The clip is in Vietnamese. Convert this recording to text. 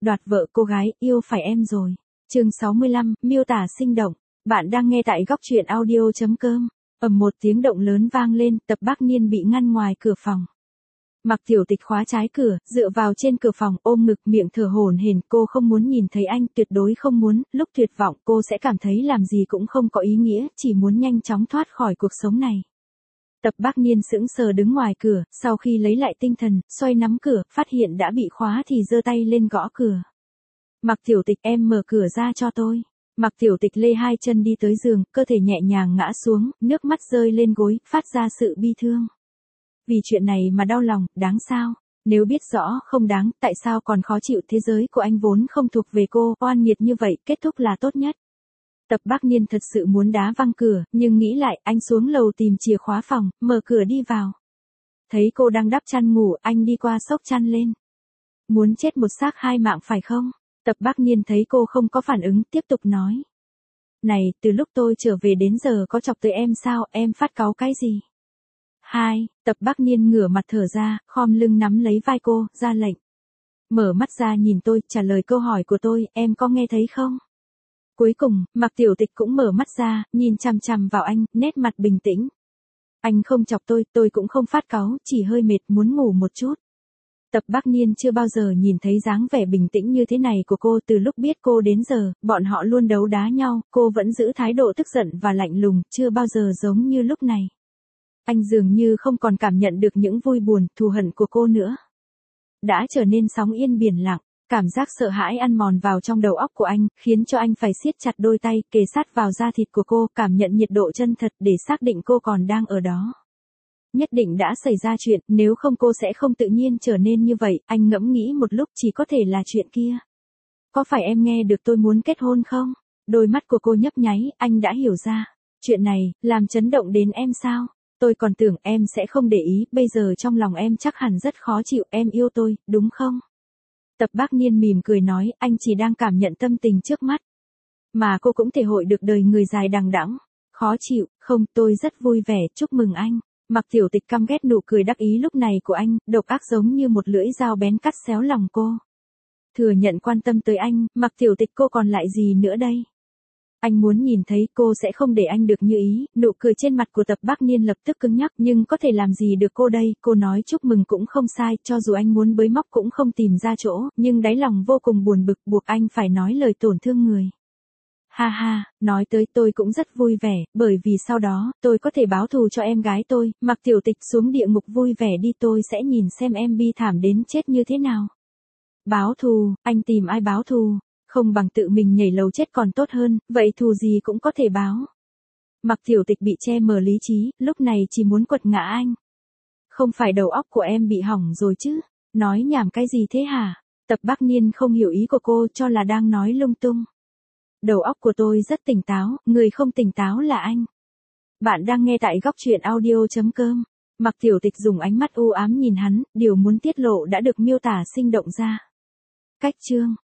đoạt vợ cô gái, yêu phải em rồi. Chương 65, miêu tả sinh động. Bạn đang nghe tại góc truyện audio.com. Ầm một tiếng động lớn vang lên, Tập Bác Niên bị ngăn ngoài cửa phòng. Mặc Tiểu Tịch khóa trái cửa, dựa vào trên cửa phòng, ôm ngực miệng thở hổn hển, cô không muốn nhìn thấy anh, tuyệt đối không muốn, lúc tuyệt vọng cô sẽ cảm thấy làm gì cũng không có ý nghĩa, chỉ muốn nhanh chóng thoát khỏi cuộc sống này. Tập Bác Niên sững sờ đứng ngoài cửa, sau khi lấy lại tinh thần, xoay nắm cửa, phát hiện đã bị khóa thì giơ tay lên gõ cửa. Mặc Tiểu Tịch, em mở cửa ra cho tôi. Mặc Tiểu Tịch lê hai chân đi tới giường, cơ thể nhẹ nhàng ngã xuống, nước mắt rơi lên gối, phát ra sự bi thương. Vì chuyện này mà đau lòng, đáng sao? Nếu biết rõ không đáng, tại sao còn khó chịu? Thế giới của anh vốn không thuộc về cô, oan nghiệt như vậy, kết thúc là tốt nhất. Tập Bác Niên thật sự muốn đá văng cửa, nhưng nghĩ lại, anh xuống lầu tìm chìa khóa phòng, mở cửa đi vào. Thấy cô đang đắp chăn ngủ, anh đi qua xốc chăn lên. Muốn chết một xác hai mạng phải không? Tập Bác Niên thấy cô không có phản ứng, tiếp tục nói. Này, từ lúc tôi trở về đến giờ có chọc tới em sao, em phát cáu cái gì? Tập Bác Niên ngửa mặt thở ra, khom lưng nắm lấy vai cô, ra lệnh. Mở mắt ra nhìn tôi, trả lời câu hỏi của tôi, em có nghe thấy không? Cuối cùng, Mặc Tiểu Tịch cũng mở mắt ra, nhìn chằm chằm vào anh, nét mặt bình tĩnh. Anh không chọc tôi cũng không phát cáu, chỉ hơi mệt muốn ngủ một chút. Tập Bác Niên chưa bao giờ nhìn thấy dáng vẻ bình tĩnh như thế này của cô, từ lúc biết cô đến giờ, bọn họ luôn đấu đá nhau, cô vẫn giữ thái độ tức giận và lạnh lùng, chưa bao giờ giống như lúc này. Anh dường như không còn cảm nhận được những vui buồn, thù hận của cô nữa. Đã trở nên sóng yên biển lặng, cảm giác sợ hãi ăn mòn vào trong đầu óc của anh, khiến cho anh phải siết chặt đôi tay, kề sát vào da thịt của cô, cảm nhận nhiệt độ chân thật để xác định cô còn đang ở đó. Nhất định đã xảy ra chuyện, nếu không cô sẽ không tự nhiên trở nên như vậy, anh ngẫm nghĩ một lúc, chỉ có thể là chuyện kia. Có phải em nghe được tôi muốn kết hôn không? Đôi mắt của cô nhấp nháy, anh đã hiểu ra. Chuyện này, làm chấn động đến em sao? Tôi còn tưởng em sẽ không để ý, bây giờ trong lòng em chắc hẳn rất khó chịu, em yêu tôi, đúng không? Tập Bác Niên mỉm cười nói, anh chỉ đang cảm nhận tâm tình trước mắt. Mà cô cũng thể hội được đời người dài đằng đẵng. Khó chịu, không, tôi rất vui vẻ, chúc mừng anh. Mặc Tiểu Tịch căm ghét nụ cười đắc ý lúc này của anh, độc ác giống như một lưỡi dao bén cắt xéo lòng cô. Thừa nhận quan tâm tới anh, Mặc Tiểu Tịch cô còn lại gì nữa đây? Anh muốn nhìn thấy cô sẽ không để anh được như ý, nụ cười trên mặt của Tập Bác Niên lập tức cứng nhắc, nhưng có thể làm gì được cô đây, cô nói chúc mừng cũng không sai, cho dù anh muốn bới móc cũng không tìm ra chỗ, nhưng đáy lòng vô cùng buồn bực, buộc anh phải nói lời tổn thương người. Ha ha, nói tới tôi cũng rất vui vẻ, bởi vì sau đó, tôi có thể báo thù cho em gái tôi, Mặc Tiểu Tịch xuống địa ngục vui vẻ đi, tôi sẽ nhìn xem em bi thảm đến chết như thế nào. Báo thù, anh tìm ai báo thù? Không bằng tự mình nhảy lầu chết còn tốt hơn, vậy thù gì cũng có thể báo. Mặc Tiểu Tịch bị che mờ lý trí, lúc này chỉ muốn quật ngã anh. Không phải đầu óc của em bị hỏng rồi chứ? Nói nhảm cái gì thế hả? Tập Bác Niên không hiểu ý của cô, cho là đang nói lung tung. Đầu óc của tôi rất tỉnh táo, người không tỉnh táo là anh. Bạn đang nghe tại góc truyện audio.com. Mặc Tiểu Tịch dùng ánh mắt u ám nhìn hắn, điều muốn tiết lộ đã được miêu tả sinh động ra. Cách chương